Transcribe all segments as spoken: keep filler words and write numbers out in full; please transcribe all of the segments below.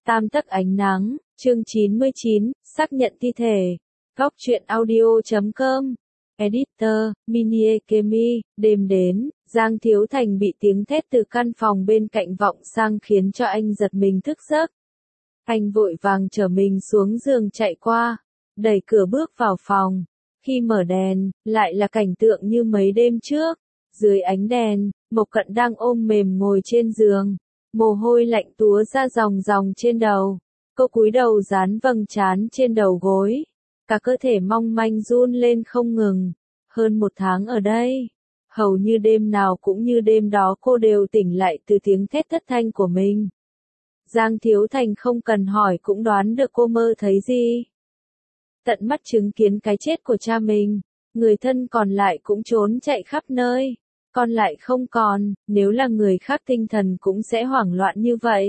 Tam tấc ánh nắng, chương chín mươi chín, xác nhận thi thể. Góc truyện audio chấm com. Editor, Mini Ekemi, đêm đến, Giang Thiếu Thành bị tiếng thét từ căn phòng bên cạnh vọng sang khiến cho anh giật mình thức giấc. Anh vội vàng trở mình xuống giường chạy qua, đẩy cửa bước vào phòng. Khi mở đèn, lại là cảnh tượng như mấy đêm trước. Dưới ánh đèn, Mộc Cận đang ôm mềm ngồi trên giường. Mồ hôi lạnh túa ra ròng ròng trên đầu. Cô cúi đầu dán vầng trán trên đầu gối. Cả cơ thể mong manh run lên không ngừng. Hơn một tháng ở đây, hầu như đêm nào cũng như đêm đó cô đều tỉnh lại từ tiếng thét thất thanh của mình. Giang Thiếu Thành không cần hỏi cũng đoán được cô mơ thấy gì. Tận mắt chứng kiến cái chết của cha mình, người thân còn lại cũng trốn chạy khắp nơi. Còn lại không còn, nếu là người khác tinh thần cũng sẽ hoảng loạn như vậy.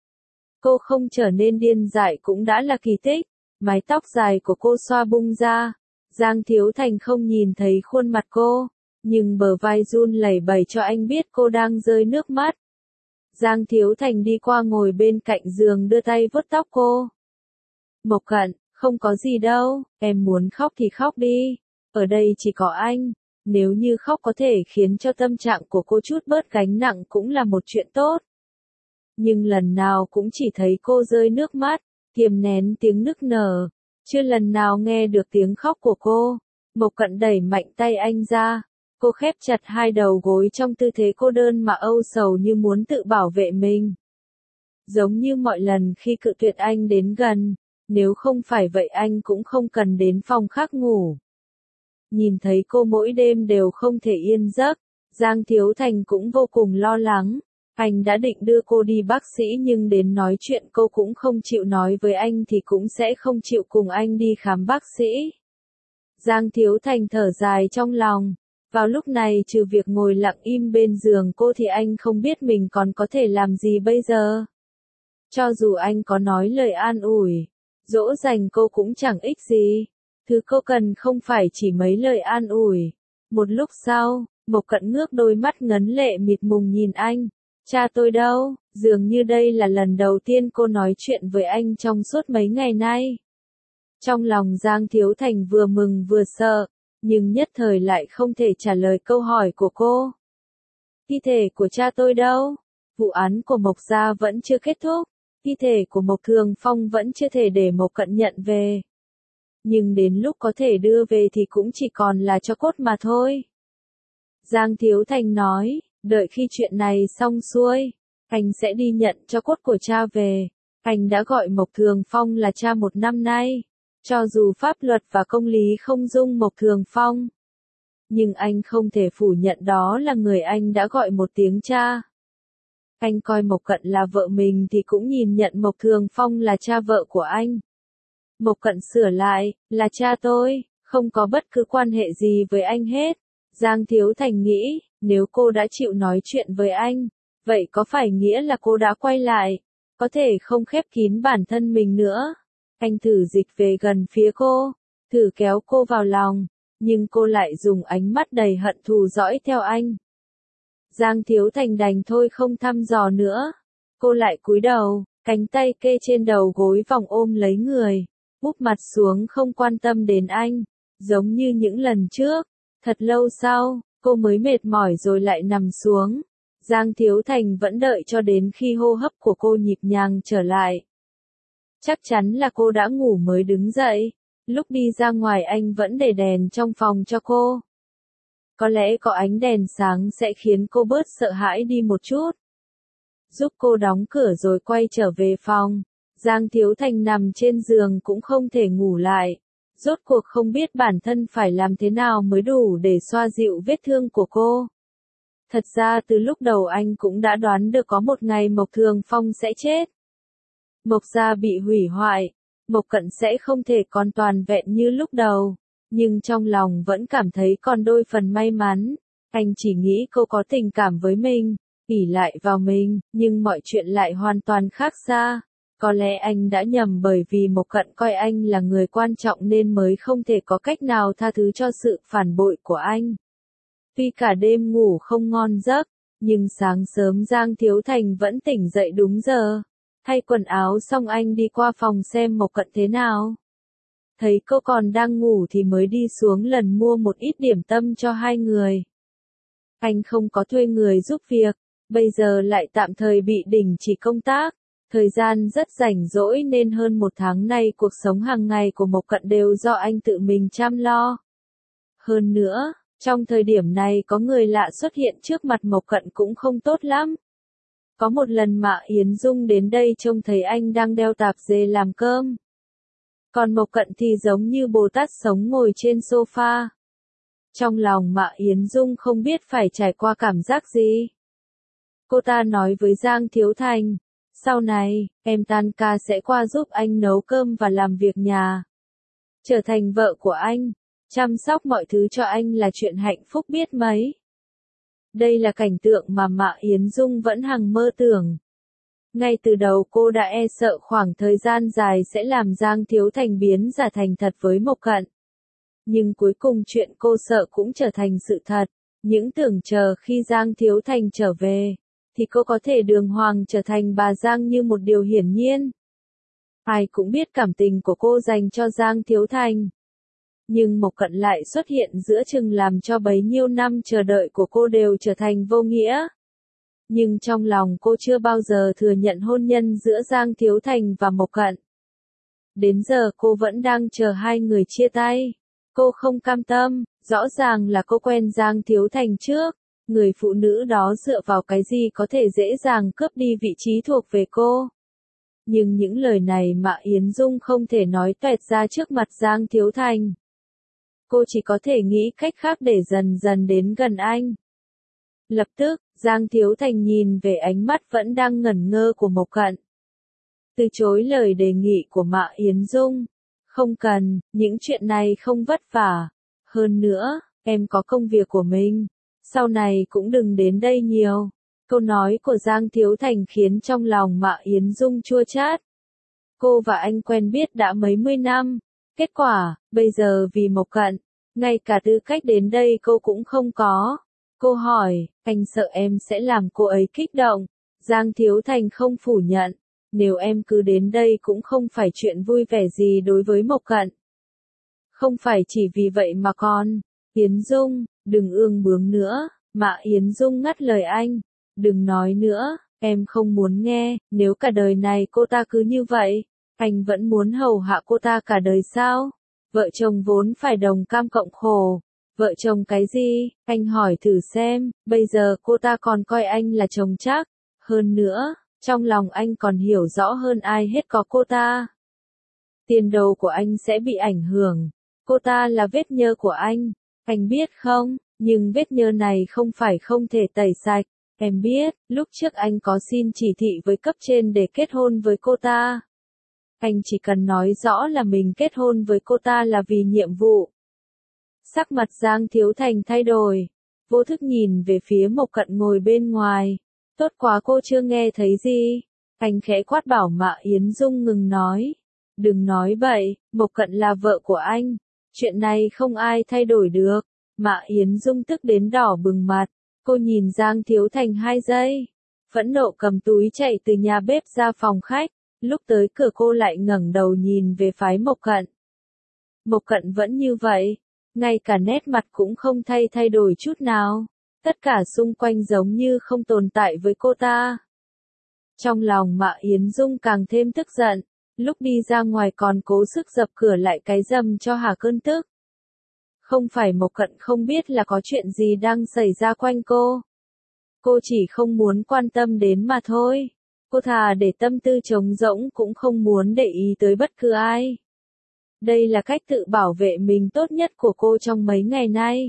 Cô không trở nên điên dại cũng đã là kỳ tích. Mái tóc dài của cô xoa bung ra. Giang Thiếu Thành không nhìn thấy khuôn mặt cô, nhưng bờ vai run lẩy bẩy cho anh biết cô đang rơi nước mắt. Giang Thiếu Thành đi qua ngồi bên cạnh giường đưa tay vuốt tóc cô. Mộc Cận, không có gì đâu, em muốn khóc thì khóc đi. Ở đây chỉ có anh. Nếu như khóc có thể khiến cho tâm trạng của cô chút bớt gánh nặng cũng là một chuyện tốt. Nhưng lần nào cũng chỉ thấy cô rơi nước mắt, kiềm nén tiếng nức nở. Chưa lần nào nghe được tiếng khóc của cô. Mộc Cận đẩy mạnh tay anh ra. Cô khép chặt hai đầu gối trong tư thế cô đơn mà âu sầu như muốn tự bảo vệ mình. Giống như mọi lần khi cự tuyệt anh đến gần. Nếu không phải vậy anh cũng không cần đến phòng khác ngủ. Nhìn thấy cô mỗi đêm đều không thể yên giấc, Giang Thiếu Thành cũng vô cùng lo lắng. Anh đã định đưa cô đi bác sĩ nhưng đến nói chuyện cô cũng không chịu nói với anh thì cũng sẽ không chịu cùng anh đi khám bác sĩ. Giang Thiếu Thành thở dài trong lòng. Vào lúc này trừ việc ngồi lặng im bên giường cô thì anh không biết mình còn có thể làm gì bây giờ. Cho dù anh có nói lời an ủi, dỗ dành cô cũng chẳng ích gì. Thứ cô cần không phải chỉ mấy lời an ủi. Một lúc sau, Mộc Cận ngước đôi mắt ngấn lệ mịt mùng nhìn anh. Cha tôi đâu? Dường như đây là lần đầu tiên cô nói chuyện với anh trong suốt mấy ngày nay. Trong lòng Giang Thiếu Thành vừa mừng vừa sợ, nhưng nhất thời lại không thể trả lời câu hỏi của cô. Thi thể của cha tôi đâu? Vụ án của Mộc gia vẫn chưa kết thúc. Thi thể của Mộc Thường Phong vẫn chưa thể để Mộc Cận nhận về. Nhưng đến lúc có thể đưa về thì cũng chỉ còn là tro cốt mà thôi. Giang Thiếu Thành nói, đợi khi chuyện này xong xuôi, anh sẽ đi nhận tro cốt của cha về. Anh đã gọi Mộc Thường Phong là cha một năm nay. Cho dù pháp luật và công lý không dung Mộc Thường Phong, nhưng anh không thể phủ nhận đó là người anh đã gọi một tiếng cha. Anh coi Mộc Cận là vợ mình thì cũng nhìn nhận Mộc Thường Phong là cha vợ của anh. Mộc Cận sửa lại, là cha tôi, không có bất cứ quan hệ gì với anh hết. Giang Thiếu Thành nghĩ, nếu cô đã chịu nói chuyện với anh, vậy có phải nghĩa là cô đã quay lại, có thể không khép kín bản thân mình nữa. Anh thử dịch về gần phía cô, thử kéo cô vào lòng, nhưng cô lại dùng ánh mắt đầy hận thù dõi theo anh. Giang Thiếu Thành đành thôi không thăm dò nữa. Cô lại cúi đầu, cánh tay kê trên đầu gối vòng ôm lấy người. Úp mặt xuống không quan tâm đến anh, giống như những lần trước. Thật lâu sau, cô mới mệt mỏi rồi lại nằm xuống. Giang Thiếu Thành vẫn đợi cho đến khi hô hấp của cô nhịp nhàng trở lại. Chắc chắn là cô đã ngủ mới đứng dậy. Lúc đi ra ngoài anh vẫn để đèn trong phòng cho cô. Có lẽ có ánh đèn sáng sẽ khiến cô bớt sợ hãi đi một chút. Giúp cô đóng cửa rồi quay trở về phòng. Giang Thiếu Thành nằm trên giường cũng không thể ngủ lại. Rốt cuộc không biết bản thân phải làm thế nào mới đủ để xoa dịu vết thương của cô. Thật ra từ lúc đầu anh cũng đã đoán được có một ngày Mộc Thường Phong sẽ chết. Mộc gia bị hủy hoại, Mộc Cận sẽ không thể còn toàn vẹn như lúc đầu. Nhưng trong lòng vẫn cảm thấy còn đôi phần may mắn. Anh chỉ nghĩ cô có tình cảm với mình, ỷ lại vào mình, nhưng mọi chuyện lại hoàn toàn khác xa. Có lẽ anh đã nhầm bởi vì Mộc Cận coi anh là người quan trọng nên mới không thể có cách nào tha thứ cho sự phản bội của anh. Tuy cả đêm ngủ không ngon giấc, nhưng sáng sớm Giang Thiếu Thành vẫn tỉnh dậy đúng giờ. Thay quần áo xong anh đi qua phòng xem Mộc Cận thế nào. Thấy cô còn đang ngủ thì mới đi xuống lần mua một ít điểm tâm cho hai người. Anh không có thuê người giúp việc, bây giờ lại tạm thời bị đình chỉ công tác. Thời gian rất rảnh rỗi nên hơn một tháng nay cuộc sống hàng ngày của Mộc Cận đều do anh tự mình chăm lo. Hơn nữa, trong thời điểm này có người lạ xuất hiện trước mặt Mộc Cận cũng không tốt lắm. Có một lần Mạ Yến Dung đến đây trông thấy anh đang đeo tạp dề làm cơm. Còn Mộc Cận thì giống như Bồ Tát sống ngồi trên sofa. Trong lòng Mạ Yến Dung không biết phải trải qua cảm giác gì. Cô ta nói với Giang Thiếu Thành, sau này, em tan ca sẽ qua giúp anh nấu cơm và làm việc nhà. Trở thành vợ của anh, chăm sóc mọi thứ cho anh là chuyện hạnh phúc biết mấy. Đây là cảnh tượng mà Mạ Yến Dung vẫn hằng mơ tưởng. Ngay từ đầu cô đã e sợ khoảng thời gian dài sẽ làm Giang Thiếu Thành biến giả thành thật với Mộc Cận. Nhưng cuối cùng chuyện cô sợ cũng trở thành sự thật. Những tưởng chờ khi Giang Thiếu Thành trở về, thì cô có thể đường hoàng trở thành bà Giang như một điều hiển nhiên. Ai cũng biết cảm tình của cô dành cho Giang Thiếu Thành. Nhưng Mộc Cận lại xuất hiện giữa chừng làm cho bấy nhiêu năm chờ đợi của cô đều trở thành vô nghĩa. Nhưng trong lòng cô chưa bao giờ thừa nhận hôn nhân giữa Giang Thiếu Thành và Mộc Cận. Đến giờ cô vẫn đang chờ hai người chia tay. Cô không cam tâm, rõ ràng là cô quen Giang Thiếu Thành trước. Người phụ nữ đó dựa vào cái gì có thể dễ dàng cướp đi vị trí thuộc về cô. Nhưng những lời này Mạ Yến Dung không thể nói toẹt ra trước mặt Giang Thiếu Thành. Cô chỉ có thể nghĩ cách khác để dần dần đến gần anh. Lập tức, Giang Thiếu Thành nhìn về ánh mắt vẫn đang ngẩn ngơ của Mộc Cận. Từ chối lời đề nghị của Mạ Yến Dung. Không cần, những chuyện này không vất vả. Hơn nữa, em có công việc của mình. Sau này cũng đừng đến đây nhiều. Câu nói của Giang Thiếu Thành khiến trong lòng Mạ Yến Dung chua chát. Cô và anh quen biết đã mấy mươi năm. Kết quả, bây giờ vì Mộc Cận, ngay cả tư cách đến đây cô cũng không có. Cô hỏi, anh sợ em sẽ làm cô ấy kích động. Giang Thiếu Thành không phủ nhận. Nếu em cứ đến đây cũng không phải chuyện vui vẻ gì đối với Mộc Cận. Không phải chỉ vì vậy mà còn. Yến Dung, đừng ương bướng nữa. Mạ Yến Dung ngắt lời anh. Đừng nói nữa, em không muốn nghe. Nếu cả đời này cô ta cứ như vậy, anh vẫn muốn hầu hạ cô ta cả đời sao? Vợ chồng vốn phải đồng cam cộng khổ. Vợ chồng cái gì? Anh hỏi thử xem, bây giờ cô ta còn coi anh là chồng chắc. Hơn nữa, trong lòng anh còn hiểu rõ hơn ai hết có cô ta. Tiền đồ của anh sẽ bị ảnh hưởng. Cô ta là vết nhơ của anh. Anh biết không, nhưng vết nhơ này không phải không thể tẩy sạch. Em biết, lúc trước anh có xin chỉ thị với cấp trên để kết hôn với cô ta. Anh chỉ cần nói rõ là mình kết hôn với cô ta là vì nhiệm vụ. Sắc mặt Giang Thiếu Thành thay đổi. Vô thức nhìn về phía Mộc Cận ngồi bên ngoài. Tốt quá cô chưa nghe thấy gì. Anh khẽ quát bảo Mạ Yến Dung ngừng nói. Đừng nói bậy, Mộc Cận là vợ của anh. Chuyện này không ai thay đổi được. Mạ Yến Dung tức đến đỏ bừng mặt. Cô nhìn Giang Thiếu Thành hai giây. Phẫn nộ cầm túi chạy từ nhà bếp ra phòng khách. Lúc tới cửa cô lại ngẩng đầu nhìn về phái Mộc Cận. Mộc Cận vẫn như vậy. Ngay cả nét mặt cũng không thay thay đổi chút nào. Tất cả xung quanh giống như không tồn tại với cô ta. Trong lòng Mạ Yến Dung càng thêm tức giận. Lúc đi ra ngoài còn cố sức dập cửa lại cái rầm cho hả cơn tức. Không phải Mộc Cận không biết là có chuyện gì đang xảy ra quanh cô. Cô chỉ không muốn quan tâm đến mà thôi. Cô thà để tâm tư trống rỗng cũng không muốn để ý tới bất cứ ai. Đây là cách tự bảo vệ mình tốt nhất của cô trong mấy ngày nay.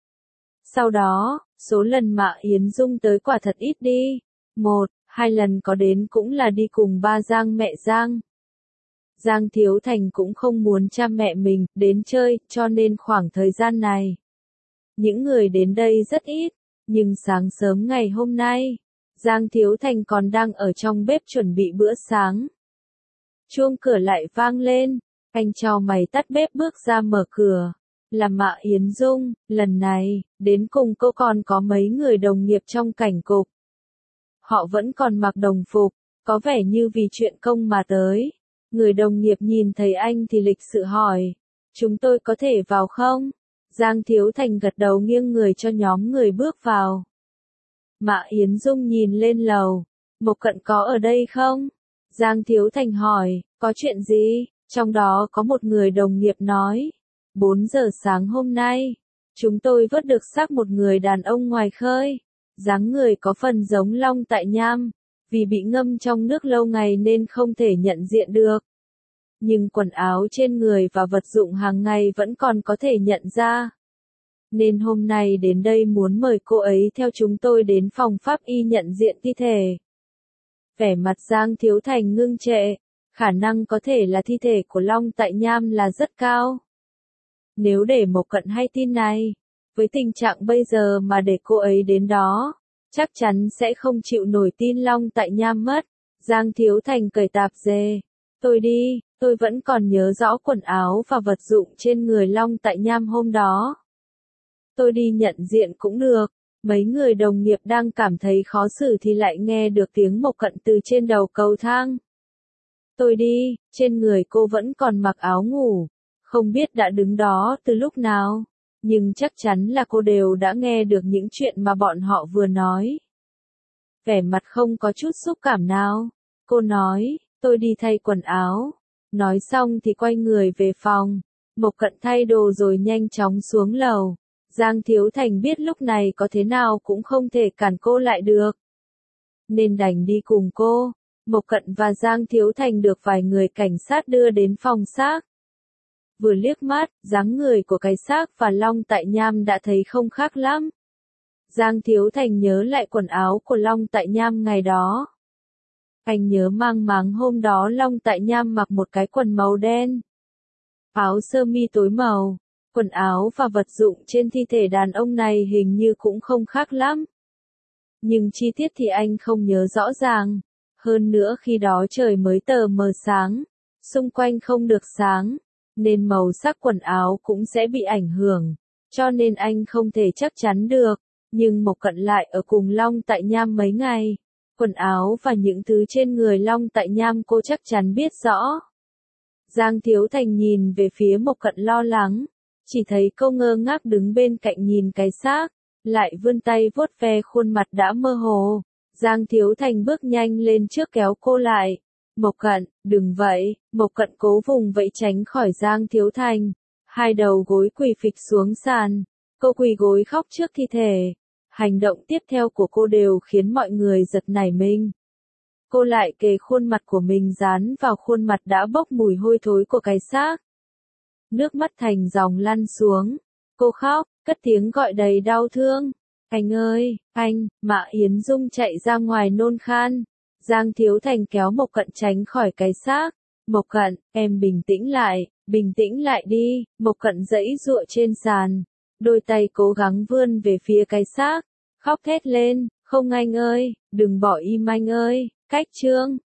Sau đó, số lần Mạ Yến Dung tới quả thật ít đi. Một, hai lần có đến cũng là đi cùng ba Giang mẹ Giang. Giang Thiếu Thành cũng không muốn cha mẹ mình đến chơi, cho nên khoảng thời gian này, những người đến đây rất ít. Nhưng sáng sớm ngày hôm nay, Giang Thiếu Thành còn đang ở trong bếp chuẩn bị bữa sáng. Chuông cửa lại vang lên, anh chau mày tắt bếp bước ra mở cửa. Là Mạ Yến Dung, lần này, đến cùng cô còn có mấy người đồng nghiệp trong cảnh cục. Họ vẫn còn mặc đồng phục, có vẻ như vì chuyện công mà tới. Người đồng nghiệp nhìn thấy anh thì lịch sự hỏi, chúng tôi có thể vào không? Giang Thiếu Thành gật đầu nghiêng người cho nhóm người bước vào. Mã Yến Dung nhìn lên lầu, Mộc Cận có ở đây không? Giang Thiếu Thành hỏi, có chuyện gì? Trong đó có một người đồng nghiệp nói, bốn giờ sáng hôm nay, chúng tôi vớt được xác một người đàn ông ngoài khơi, dáng người có phần giống Long Tại Nham, vì bị ngâm trong nước lâu ngày nên không thể nhận diện được. Nhưng quần áo trên người và vật dụng hàng ngày vẫn còn có thể nhận ra. Nên hôm nay đến đây muốn mời cô ấy theo chúng tôi đến phòng pháp y nhận diện thi thể. Vẻ mặt Giang Thiếu Thành ngưng trệ, khả năng có thể là thi thể của Long Tại Nham là rất cao. Nếu để Mộc Cận hay tin này, với tình trạng bây giờ mà để cô ấy đến đó, chắc chắn sẽ không chịu nổi tin Long Tại Nham mất. Giang Thiếu Thành cởi tạp dề, tôi đi, tôi vẫn còn nhớ rõ quần áo và vật dụng trên người Long Tại Nham hôm đó. Tôi đi nhận diện cũng được. Mấy người đồng nghiệp đang cảm thấy khó xử thì lại nghe được tiếng Mộc Cận từ trên đầu cầu thang. Tôi đi, trên người cô vẫn còn mặc áo ngủ, không biết đã đứng đó từ lúc nào, nhưng chắc chắn là cô đều đã nghe được những chuyện mà bọn họ vừa nói. Vẻ mặt không có chút xúc cảm nào, cô nói, tôi đi thay quần áo. Nói xong thì quay người về phòng, Mộc Cận thay đồ rồi nhanh chóng xuống lầu. Giang Thiếu Thành biết lúc này có thế nào cũng không thể cản cô lại được, nên đành đi cùng cô. Mộc Cận và Giang Thiếu Thành được vài người cảnh sát đưa đến phòng xác. Vừa liếc mắt, dáng người của cái xác và Long Tại Nham đã thấy không khác lắm. Giang Thiếu Thành nhớ lại quần áo của Long Tại Nham ngày đó. Anh nhớ mang máng hôm đó Long Tại Nham mặc một cái quần màu đen, áo sơ mi tối màu. Quần áo và vật dụng trên thi thể đàn ông này hình như cũng không khác lắm. Nhưng chi tiết thì anh không nhớ rõ ràng. Hơn nữa khi đó trời mới tờ mờ sáng, xung quanh không được sáng, nên màu sắc quần áo cũng sẽ bị ảnh hưởng, cho nên anh không thể chắc chắn được. Nhưng Mộc Cận lại ở cùng Long Tại Nham mấy ngày. Quần áo và những thứ trên người Long Tại Nham cô chắc chắn biết rõ. Giang Thiếu Thành nhìn về phía Mộc Cận lo lắng. Chỉ thấy cô ngơ ngác đứng bên cạnh nhìn cái xác, lại vươn tay vuốt ve khuôn mặt đã mơ hồ. Giang Thiếu Thành bước nhanh lên trước kéo cô lại. Mộc Cận, đừng vậy. Mộc Cận cố vùng vẫy tránh khỏi Giang Thiếu Thành. Hai đầu gối quỳ phịch xuống sàn. Cô quỳ gối khóc trước thi thể. Hành động tiếp theo của cô đều khiến mọi người giật nảy mình. Cô lại kề khuôn mặt của mình dán vào khuôn mặt đã bốc mùi hôi thối của cái xác. Nước mắt thành dòng lăn xuống. Cô khóc, cất tiếng gọi đầy đau thương. Anh ơi, anh. Mã Yến Dung chạy ra ngoài nôn khan. Giang Thiếu Thành kéo Mộc Cận tránh khỏi cái xác. Mộc Cận, em bình tĩnh lại, bình tĩnh lại đi. Mộc Cận giãy giụa trên sàn. Đôi tay cố gắng vươn về phía cái xác. Khóc thét lên, không anh ơi, đừng bỏ im anh ơi. Cách chương